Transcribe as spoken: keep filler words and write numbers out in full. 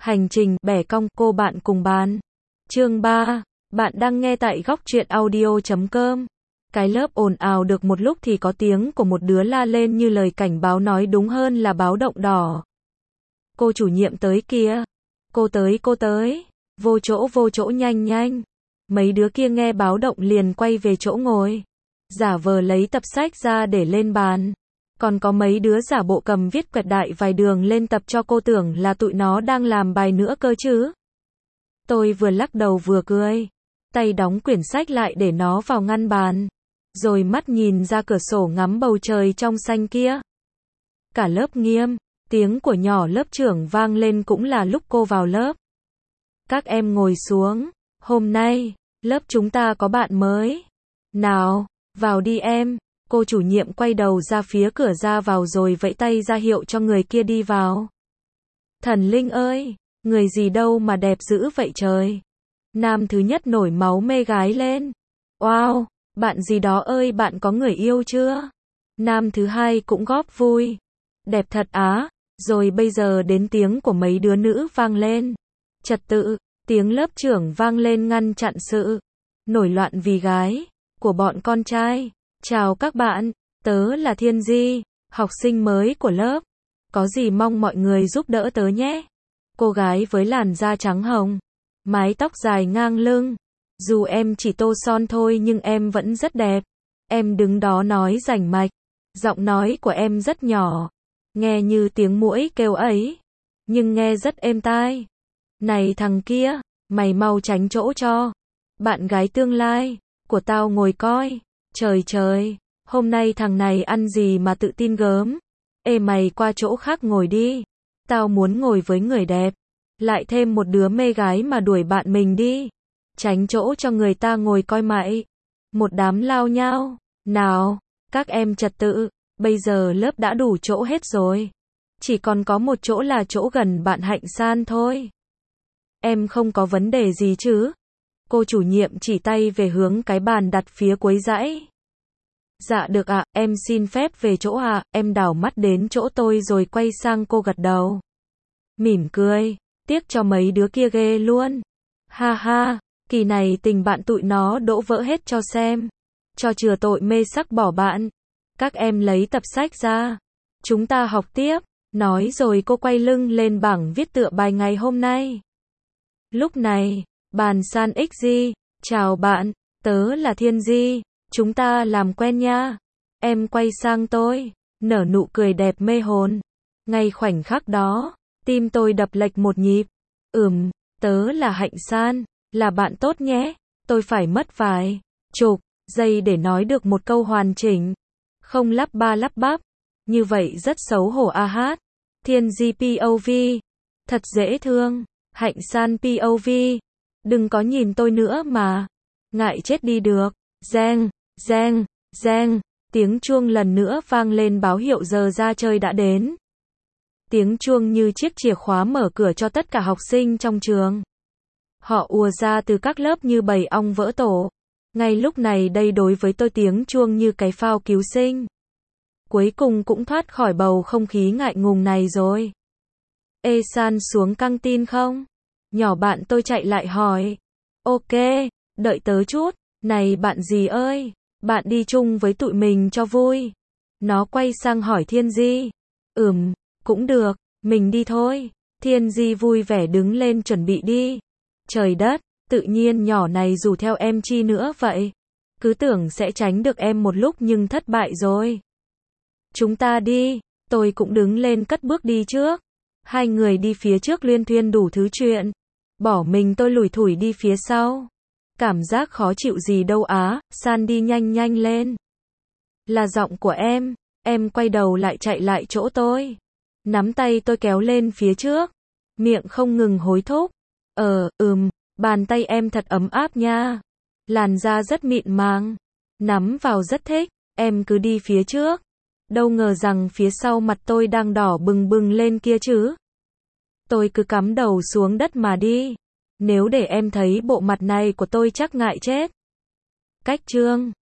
Hành trình bẻ cong cô bạn cùng bàn. Chương ba. Bạn đang nghe tại góc truyện audio chấm com. Cái lớp ồn ào được một lúc thì có tiếng của một đứa la lên như lời cảnh báo, nói đúng hơn là báo động đỏ. Cô chủ nhiệm tới kìa. Cô tới, cô tới. Vô chỗ, vô chỗ, nhanh nhanh. Mấy đứa kia nghe báo động liền quay về chỗ ngồi. Giả vờ lấy tập sách ra để lên bàn. Còn có mấy đứa giả bộ cầm viết quẹt đại vài đường lên tập cho cô, tưởng là tụi nó đang làm bài nữa cơ chứ. Tôi vừa lắc đầu vừa cười. Tay đóng quyển sách lại để nó vào ngăn bàn. Rồi mắt nhìn ra cửa sổ ngắm bầu trời trong xanh kia. Cả lớp nghiêm. Tiếng của nhỏ lớp trưởng vang lên cũng là lúc cô vào lớp. Các em ngồi xuống. Hôm nay, lớp chúng ta có bạn mới. Nào, vào đi em. Cô chủ nhiệm quay đầu ra phía cửa ra vào rồi vẫy tay ra hiệu cho người kia đi vào. Thần Linh ơi, người gì đâu mà đẹp dữ vậy trời. Nam thứ nhất nổi máu mê gái lên. Wow, bạn gì đó ơi, bạn có người yêu chưa? Nam thứ hai cũng góp vui. Đẹp thật á. Rồi bây giờ đến tiếng của mấy đứa nữ vang lên. Trật tự, tiếng lớp trưởng vang lên ngăn chặn sự nổi loạn vì gái của bọn con trai. Chào các bạn, tớ là Thiên Di, học sinh mới của lớp. Có gì mong mọi người giúp đỡ tớ nhé. Cô gái với làn da trắng hồng, mái tóc dài ngang lưng. Dù em chỉ tô son thôi nhưng em vẫn rất đẹp. Em đứng đó nói rành mạch. Giọng nói của em rất nhỏ, nghe như tiếng muỗi kêu ấy, nhưng nghe rất êm tai. Này thằng kia, mày mau tránh chỗ cho. Bạn gái tương lai của tao ngồi coi. Trời trời, hôm nay thằng này ăn gì mà tự tin gớm. Ê mày qua chỗ khác ngồi đi. Tao muốn ngồi với người đẹp. Lại thêm một đứa mê gái mà đuổi bạn mình đi. Tránh chỗ cho người ta ngồi coi mày. Một đám lao nhao. Nào, các em trật tự. Bây giờ lớp đã đủ chỗ hết rồi. Chỉ còn có một chỗ là chỗ gần bạn Hạnh San thôi. Em không có vấn đề gì chứ? Cô chủ nhiệm chỉ tay về hướng cái bàn đặt phía cuối dãy. Dạ được ạ, em xin phép về chỗ ạ. Em đảo mắt đến chỗ tôi rồi quay sang cô gật đầu. Mỉm cười, tiếc cho mấy đứa kia ghê luôn. Ha ha, kỳ này tình bạn tụi nó đổ vỡ hết cho xem. Cho chừa tội mê sắc bỏ bạn. Các em lấy tập sách ra. Chúng ta học tiếp. Nói rồi cô quay lưng lên bảng viết tựa bài ngày hôm nay. Lúc này, bàn San ích gi. Chào bạn, tớ là Thiên Di. Chúng ta làm quen nha. Em quay sang tôi, nở nụ cười đẹp mê hồn. Ngay khoảnh khắc đó, tim tôi đập lệch một nhịp. Ừm, tớ là Hạnh San, là bạn tốt nhé. Tôi phải mất vài chục giây để nói được một câu hoàn chỉnh. Không lắp ba lắp bắp. Như vậy rất xấu hổ a hát. Thiên Di pê ô vê. Thật dễ thương. Hạnh San pê ô vê. Đừng có nhìn tôi nữa mà. Ngại chết đi được. Reng, reng, reng. Tiếng chuông lần nữa vang lên báo hiệu giờ ra chơi đã đến. Tiếng chuông như chiếc chìa khóa mở cửa cho tất cả học sinh trong trường. Họ ùa ra từ các lớp như bầy ong vỡ tổ. Ngay lúc này đây đối với tôi tiếng chuông như cái phao cứu sinh. Cuối cùng cũng thoát khỏi bầu không khí ngại ngùng này rồi. Ê San xuống căng tin không? Nhỏ bạn tôi chạy lại hỏi. Ok, đợi tớ chút. Này bạn gì ơi, bạn đi chung với tụi mình cho vui. Nó quay sang hỏi Thiên Di. Ừm, cũng được, mình đi thôi. Thiên Di vui vẻ đứng lên chuẩn bị đi. Trời đất, tự nhiên nhỏ này rủ theo em chi nữa vậy? Cứ tưởng sẽ tránh được em một lúc nhưng thất bại rồi. Chúng ta đi, tôi cũng đứng lên cất bước đi trước. Hai người đi phía trước luyên thuyên đủ thứ chuyện. Bỏ mình tôi lủi thủi đi phía sau. Cảm giác khó chịu gì đâu á, San đi nhanh nhanh lên. Là giọng của em, em quay đầu lại chạy lại chỗ tôi. Nắm tay tôi kéo lên phía trước. Miệng không ngừng hối thúc. Ờ, ừm, bàn tay em thật ấm áp nha. Làn da rất mịn màng. Nắm vào rất thích, em cứ đi phía trước. Đâu ngờ rằng phía sau mặt tôi đang đỏ bừng bừng lên kia chứ. Tôi cứ cắm đầu xuống đất mà đi. Nếu để em thấy bộ mặt này của tôi chắc ngại chết. Cách chương